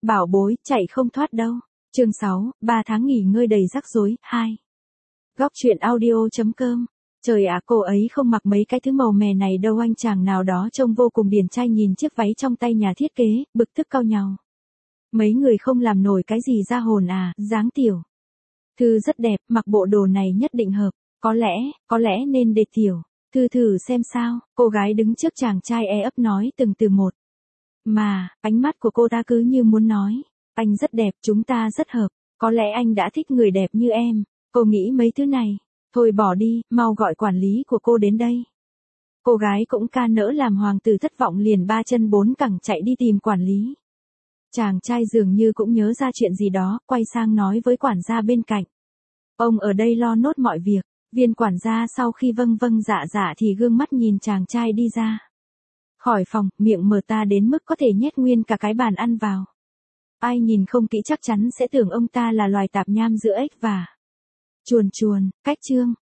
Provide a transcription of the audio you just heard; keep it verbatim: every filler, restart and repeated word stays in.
bảo bối, chạy không thoát đâu. Chương sáu, ba tháng nghỉ ngơi đầy rắc rối, hai. Góc truyện audio.com. Trời ạ, cô ấy không mặc mấy cái thứ màu mè này đâu. Anh chàng nào đó trông vô cùng điển trai nhìn chiếc váy trong tay nhà thiết kế, bực tức cau nhàu. Mấy người không làm nổi cái gì ra hồn à, dáng tiểu Thư rất đẹp, mặc bộ đồ này nhất định hợp. Có lẽ, có lẽ nên để tiểu Thư thử xem sao. Cô gái đứng trước chàng trai e ấp nói từng từ một. Mà, ánh mắt của cô ta cứ như muốn nói. Anh rất đẹp, chúng ta rất hợp. Có lẽ anh đã thích người đẹp như em. Cô nghĩ mấy thứ này. Thôi bỏ đi, mau gọi quản lý của cô đến đây. Cô gái cũng ca nỡ làm hoàng tử thất vọng liền ba chân bốn cẳng chạy đi tìm quản lý. Chàng trai dường như cũng nhớ ra chuyện gì đó, quay sang nói với quản gia bên cạnh. Ông ở đây lo nốt mọi việc. Viên quản gia sau khi vâng vâng dạ dạ thì gương mắt nhìn chàng trai đi ra khỏi phòng, miệng mở ta đến mức có thể nhét nguyên cả cái bàn ăn vào. Ai nhìn không kỹ chắc chắn sẽ tưởng ông ta là loài tạp nham giữa ếch và chuồn chuồn. Cách chương